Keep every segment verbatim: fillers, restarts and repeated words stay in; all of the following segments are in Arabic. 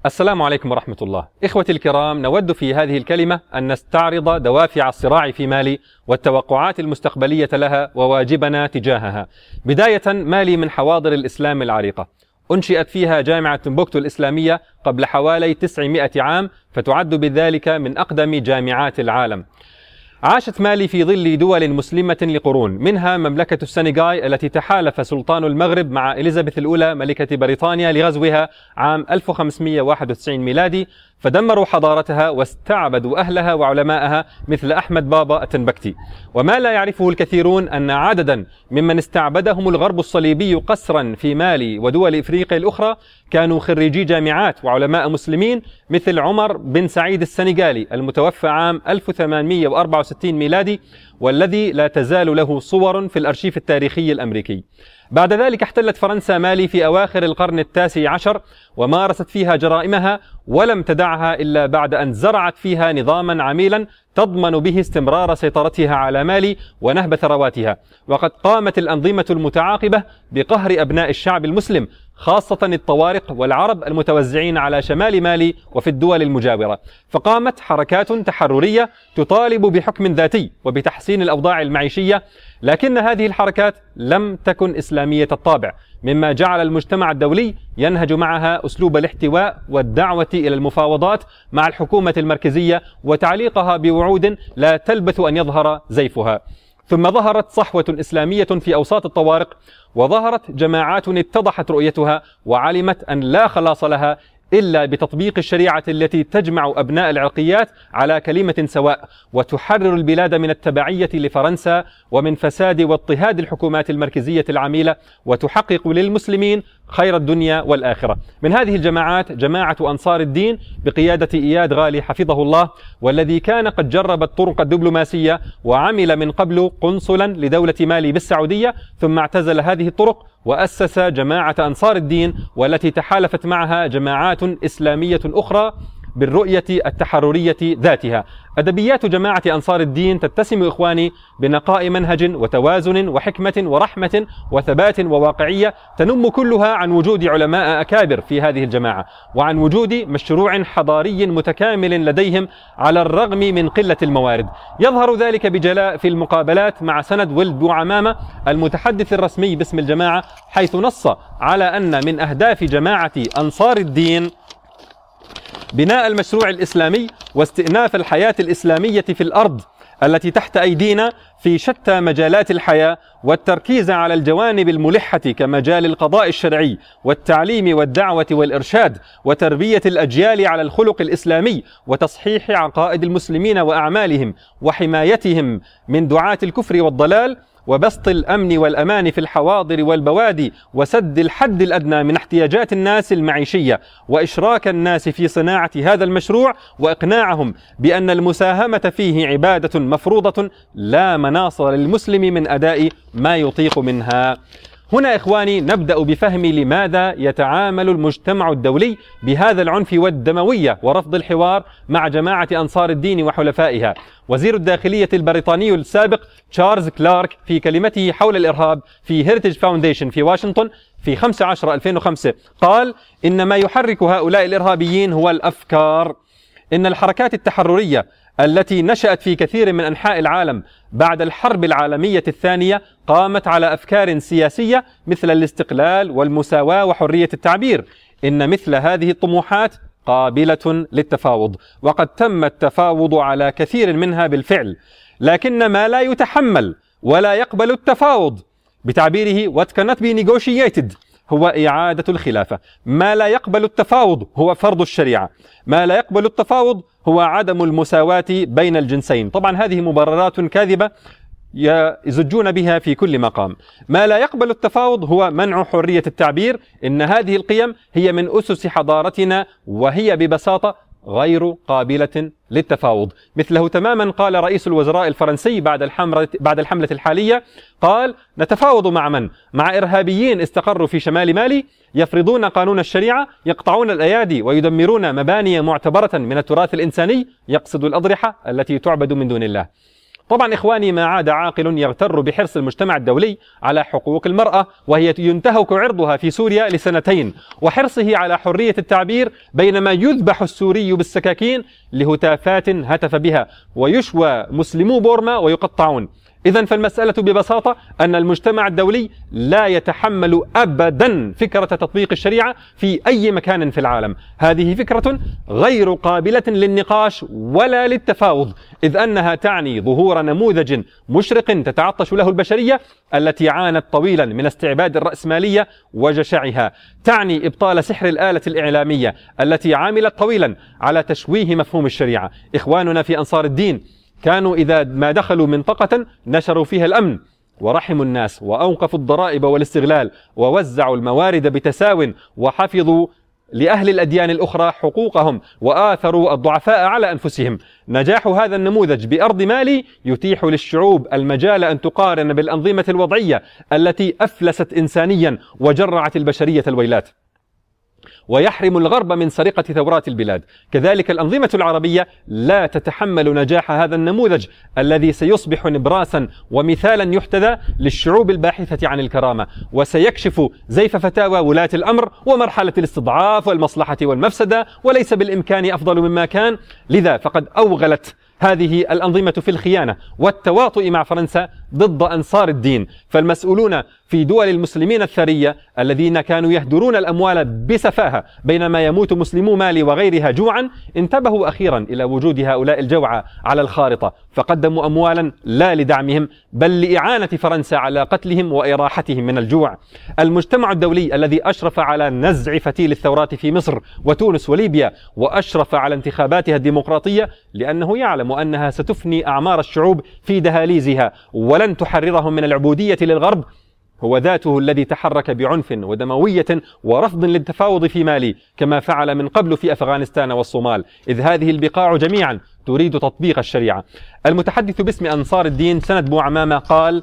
السلام عليكم ورحمة الله. إخوتي الكرام، نود في هذه الكلمة أن نستعرض دوافع الصراع في مالي والتوقعات المستقبلية لها وواجبنا تجاهها. بداية، مالي من حواضر الإسلام العريقة، أنشئت فيها جامعة تمبوكتو الإسلامية قبل حوالي تسعمائة عام، فتعد بذلك من أقدم جامعات العالم. عاشت مالي في ظل دول مسلمة لقرون، منها مملكة السنغال التي تحالف سلطان المغرب مع إليزابيث الأولى ملكة بريطانيا لغزوها عام ألف وخمسمائة وواحد وتسعين ميلادي، فدمروا حضارتها واستعبدوا أهلها وعلماءها مثل أحمد بابا التنبكتي. وما لا يعرفه الكثيرون أن عددا ممن استعبدهم الغرب الصليبي قسرا في مالي ودول إفريقيا الأخرى كانوا خريجي جامعات وعلماء مسلمين، مثل عمر بن سعيد السنغالي المتوفى عام ألف وثمانمائة وأربعة وستين ميلادي، والذي لا تزال له صور في الأرشيف التاريخي الأمريكي. بعد ذلك احتلت فرنسا مالي في أواخر القرن التاسع عشر، ومارست فيها جرائمها ولم تدعها إلا بعد أن زرعت فيها نظاما عميلا تضمن به استمرار سيطرتها على مالي ونهب ثرواتها. وقد قامت الأنظمة المتعاقبة بقهر أبناء الشعب المسلم، خاصة الطوارق والعرب المتوزعين على شمال مالي وفي الدول المجاورة، فقامت حركات تحررية تطالب بحكم ذاتي وبتحسين الأوضاع المعيشية، لكن هذه الحركات لم تكن إسلامية الطابع، مما جعل المجتمع الدولي ينهج معها أسلوب الاحتواء والدعوة إلى المفاوضات مع الحكومة المركزية وتعليقها بوعود لا تلبث أن يظهر زيفها. ثم ظهرت صحوة إسلامية في أوساط الطوارق، وظهرت جماعات اتضحت رؤيتها وعلمت أن لا خلاص لها إلا بتطبيق الشريعة التي تجمع أبناء العرقيات على كلمة سواء، وتحرر البلاد من التبعية لفرنسا ومن فساد واضطهاد الحكومات المركزية العميلة، وتحقق للمسلمين خير الدنيا والآخرة. من هذه الجماعات جماعة أنصار الدين بقيادة إياد غالي حفظه الله، والذي كان قد جرب الطرق الدبلوماسية وعمل من قبل قنصلا لدولة مالي بالسعودية، ثم اعتزل هذه الطرق وأسس جماعة أنصار الدين، والتي تحالفت معها جماعات إسلامية أخرى بالرؤية التحررية ذاتها. أدبيات جماعة أنصار الدين تتسم إخواني بنقاء منهج وتوازن وحكمة ورحمة وثبات وواقعية، تنم كلها عن وجود علماء أكابر في هذه الجماعة، وعن وجود مشروع حضاري متكامل لديهم على الرغم من قلة الموارد. يظهر ذلك بجلاء في المقابلات مع سند ولد بوعمامة المتحدث الرسمي باسم الجماعة، حيث نص على أن من أهداف جماعة أنصار الدين بناء المشروع الإسلامي واستئناف الحياة الإسلامية في الأرض التي تحت أيدينا في شتى مجالات الحياة، والتركيز على الجوانب الملحة كمجال القضاء الشرعي والتعليم والدعوة والإرشاد وتربية الأجيال على الخلق الإسلامي وتصحيح عقائد المسلمين وأعمالهم وحمايتهم من دعاة الكفر والضلال، وبسط الأمن والأمان في الحواضر والبوادي، وسد الحد الأدنى من احتياجات الناس المعيشية، وإشراك الناس في صناعة هذا المشروع وإقناعهم بأن المساهمة فيه عبادة مفروضة لا مناص للمسلم من أداء ما يطيق منها. هنا إخواني نبدأ بفهم لماذا يتعامل المجتمع الدولي بهذا العنف والدموية ورفض الحوار مع جماعة أنصار الدين وحلفائها. وزير الداخلية البريطاني السابق تشارلز كلارك في كلمته حول الإرهاب في هيريتج فاونديشن في واشنطن في خمسة عشر ألفين وخمسة قال: إن ما يحرك هؤلاء الإرهابيين هو الأفكار. إن الحركات التحررية التي نشأت في كثير من أنحاء العالم بعد الحرب العالمية الثانية قامت على أفكار سياسية مثل الاستقلال والمساواة وحرية التعبير. إن مثل هذه الطموحات قابلة للتفاوض، وقد تم التفاوض على كثير منها بالفعل، لكن ما لا يتحمل ولا يقبل التفاوض بتعبيره what cannot be negotiated هو إعادة الخلافة. ما لا يقبل التفاوض هو فرض الشريعة. ما لا يقبل التفاوض هو عدم المساواة بين الجنسين. طبعا هذه مبررات كاذبة يزجون بها في كل مقام. ما لا يقبل التفاوض هو منع حرية التعبير. إن هذه القيم هي من أسس حضارتنا، وهي ببساطة غير قابلة للتفاوض. مثله تماما قال رئيس الوزراء الفرنسي بعد الحملة بعد الحملة الحالية، قال: نتفاوض مع من؟ مع إرهابيين استقروا في شمال مالي يفرضون قانون الشريعة، يقطعون الأيادي ويدمرون مباني معتبرة من التراث الإنساني، يقصد الأضرحة التي تعبد من دون الله. طبعا إخواني، ما عاد عاقل يغتر بحرص المجتمع الدولي على حقوق المرأة وهي ينتهك عرضها في سوريا لسنتين، وحرصه على حرية التعبير بينما يذبح السوري بالسكاكين لهتافات هتف بها، ويشوى مسلمو بورما ويقطعون. إذن فالمسألة ببساطة أن المجتمع الدولي لا يتحمل أبدا فكرة تطبيق الشريعة في أي مكان في العالم. هذه فكرة غير قابلة للنقاش ولا للتفاوض، إذ أنها تعني ظهور نموذج مشرق تتعطش له البشرية التي عانت طويلا من استعباد الرأسمالية وجشعها، تعني إبطال سحر الآلة الإعلامية التي عاملت طويلا على تشويه مفهوم الشريعة. إخواننا في أنصار الدين كانوا إذا ما دخلوا منطقة نشروا فيها الأمن ورحموا الناس وأوقفوا الضرائب والاستغلال ووزعوا الموارد بتساو وحفظوا لأهل الأديان الأخرى حقوقهم وآثروا الضعفاء على أنفسهم. نجاح هذا النموذج بأرض مالي يتيح للشعوب المجال أن تقارن بالأنظمة الوضعية التي أفلست إنسانيا وجرعت البشرية الويلات، ويحرم الغرب من سرقة ثورات البلاد. كذلك الأنظمة العربية لا تتحمل نجاح هذا النموذج الذي سيصبح نبراسا ومثالا يحتذى للشعوب الباحثة عن الكرامة، وسيكشف زيف فتاوى ولاة الأمر ومرحلة الاستضعاف والمصلحة والمفسدة، وليس بالإمكان أفضل مما كان. لذا فقد أوغلت هذه الأنظمة في الخيانة والتواطؤ مع فرنسا ضد أنصار الدين. فالمسؤولون في دول المسلمين الثرية الذين كانوا يهدرون الأموال بسفاهة بينما يموت مسلمو مالي وغيرها جوعا انتبهوا أخيرا إلى وجود هؤلاء الجوعى على الخارطة، فقدموا أموالا لا لدعمهم بل لإعانة فرنسا على قتلهم وإراحتهم من الجوع. المجتمع الدولي الذي أشرف على نزع فتيل الثورات في مصر وتونس وليبيا وأشرف على انتخاباتها الديمقراطية لأنه يعلم أنها ستفني أعمار الشعوب في دهاليزها ولن تحررهم من العبودية للغرب، هو ذاته الذي تحرك بعنف ودموية ورفض للتفاوض في مالي كما فعل من قبل في أفغانستان والصومال، إذ هذه البقاع جميعا تريد تطبيق الشريعة. المتحدث باسم أنصار الدين سند بوعمامة قال: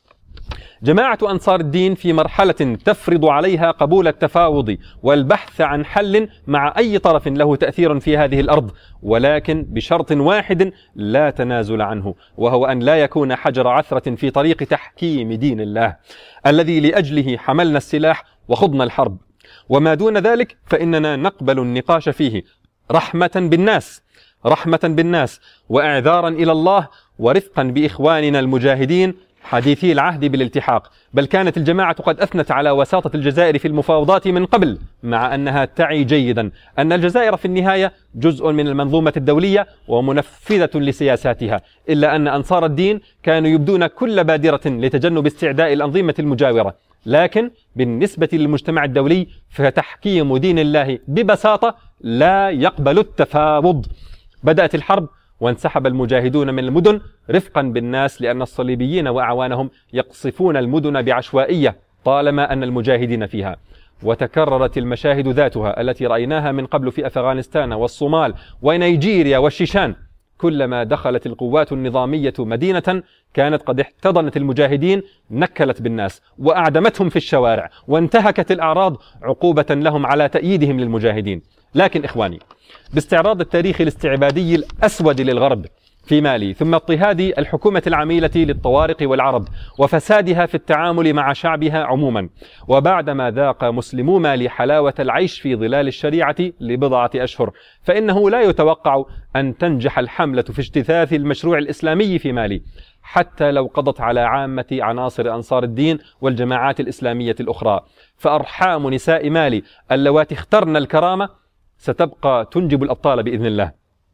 جماعة أنصار الدين في مرحلة تفرض عليها قبول التفاوض والبحث عن حل مع أي طرف له تأثير في هذه الأرض، ولكن بشرط واحد لا تنازل عنه، وهو أن لا يكون حجر عثرة في طريق تحكيم دين الله الذي لأجله حملنا السلاح وخضنا الحرب، وما دون ذلك فإننا نقبل النقاش فيه رحمة بالناس رحمة بالناس وإعذارا إلى الله ورفقا بإخواننا المجاهدين حديثي العهد بالالتحاق. بل كانت الجماعة قد أثنت على وساطة الجزائر في المفاوضات من قبل، مع أنها تعي جيدا أن الجزائر في النهاية جزء من المنظومة الدولية ومنفذة لسياساتها، إلا أن أنصار الدين كانوا يبدون كل بادرة لتجنب استعداء الأنظمة المجاورة. لكن بالنسبة للمجتمع الدولي فتحكيم دين الله ببساطة لا يقبل التفاوض. بدأت الحرب وانسحب المجاهدون من المدن رفقا بالناس، لأن الصليبيين وأعوانهم يقصفون المدن بعشوائية طالما أن المجاهدين فيها. وتكررت المشاهد ذاتها التي رأيناها من قبل في أفغانستان والصومال ونيجيريا والشيشان. كلما دخلت القوات النظامية مدينة كانت قد احتضنت المجاهدين نكلت بالناس وأعدمتهم في الشوارع وانتهكت الأعراض عقوبة لهم على تأييدهم للمجاهدين. لكن إخواني، باستعراض التاريخ الاستعبادي الأسود للغرب في مالي، ثم اضطهاد الحكومة العميلة للطوارق والعرب وفسادها في التعامل مع شعبها عموما، وبعدما ذاق مسلمو مالي حلاوة العيش في ظلال الشريعة لبضعة أشهر، فإنه لا يتوقع أن تنجح الحملة في اجتثاث المشروع الإسلامي في مالي حتى لو قضت على عامة عناصر أنصار الدين والجماعات الإسلامية الأخرى. فأرحام نساء مالي اللواتي اخترن الكرامة ستبقى تنجب الأبطال بإذن الله.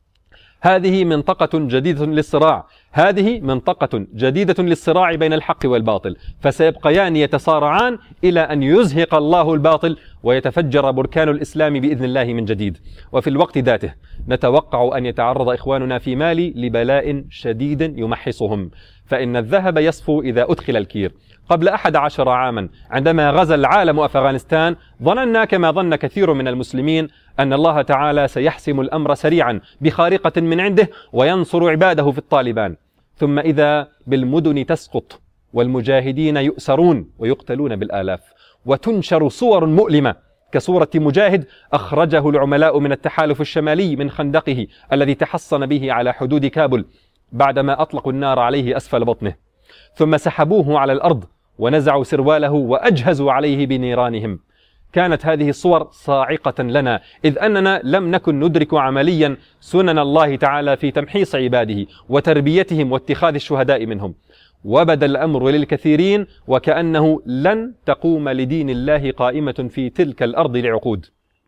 هذه منطقة جديدة للصراع هذه منطقة جديدة للصراع بين الحق والباطل، فسيبقيان يتصارعان إلى أن يزهق الله الباطل ويتفجر بركان الإسلام بإذن الله من جديد. وفي الوقت ذاته نتوقع أن يتعرض إخواننا في مالي لبلاء شديد يمحصهم، فإن الذهب يصفو إذا أدخل الكير. قبل أحد عشر عاما عندما غزا العالم أفغانستان ظننا كما ظن كثير من المسلمين أن الله تعالى سيحسم الأمر سريعا بخارقة من عنده وينصر عباده في الطالبان، ثم إذا بالمدن تسقط والمجاهدين يؤسرون ويقتلون بالآلاف، وتنشر صور مؤلمة كصورة مجاهد أخرجه العملاء من التحالف الشمالي من خندقه الذي تحصن به على حدود كابل، بعدما أطلقوا النار عليه أسفل بطنه، ثم سحبوه على الأرض ونزعوا سرواله وأجهزوا عليه بنيرانهم. كانت هذه الصور صاعقة لنا، إذ أننا لم نكن ندرك عمليا سنن الله تعالى في تمحيص عباده وتربيتهم واتخاذ الشهداء منهم. وبدا الأمر للكثيرين وكأنه لن تقوم لدين الله قائمة في تلك الأرض لعقود.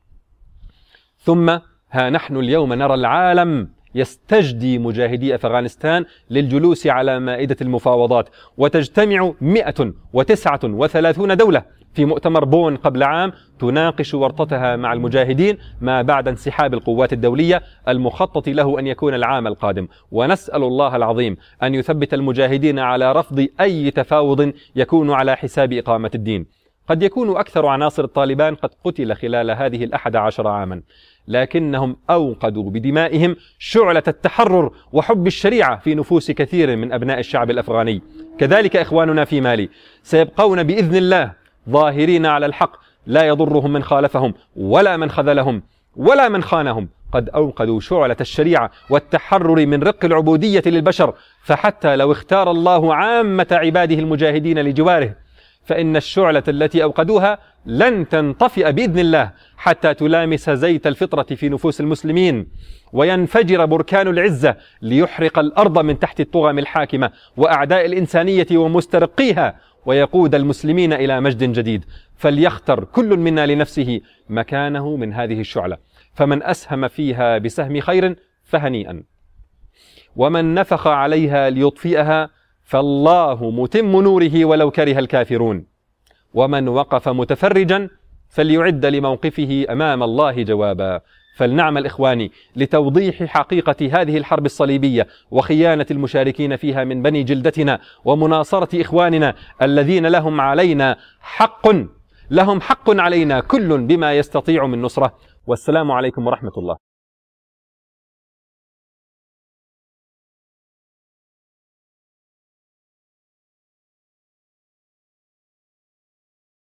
ثم ها نحن اليوم نرى العالم يستجدي مجاهدي أفغانستان للجلوس على مائدة المفاوضات، وتجتمع مئة وتسعة وثلاثون دولة في مؤتمر بون قبل عام تناقش ورطتها مع المجاهدين ما بعد انسحاب القوات الدولية المخطط له أن يكون العام القادم. ونسأل الله العظيم أن يثبت المجاهدين على رفض أي تفاوض يكون على حساب إقامة الدين. قد يكون أكثر عناصر الطالبان قد قتل خلال هذه الأحد عشر عاما، لكنهم أوقدوا بدمائهم شعلة التحرر وحب الشريعة في نفوس كثير من أبناء الشعب الأفغاني. كذلك إخواننا في مالي سيبقون بإذن الله ظاهرين على الحق، لا يضرهم من خالفهم ولا من خذلهم ولا من خانهم. قد أوقدوا شعلة الشريعة والتحرر من رق العبودية للبشر، فحتى لو اختار الله عامة عباده المجاهدين لجواره فإن الشعلة التي أوقدوها لن تنطفئ بإذن الله حتى تلامس زيت الفطرة في نفوس المسلمين، وينفجر بركان العزة ليحرق الأرض من تحت الطغم الحاكمة وأعداء الإنسانية ومسترقيها، ويقود المسلمين إلى مجد جديد. فليختر كل منا لنفسه مكانه من هذه الشعلة، فمن أسهم فيها بسهم خير فهنيئا، ومن نفخ عليها ليطفئها فالله متم نوره ولو كره الكافرون، ومن وقف متفرجا فليعد لموقفه أمام الله جوابا. فلنعمل إخواني لتوضيح حقيقة هذه الحرب الصليبية وخيانة المشاركين فيها من بني جلدتنا، ومناصرة إخواننا الذين لهم علينا حق لهم حق علينا كل بما يستطيع من نصرة. والسلام عليكم ورحمة الله.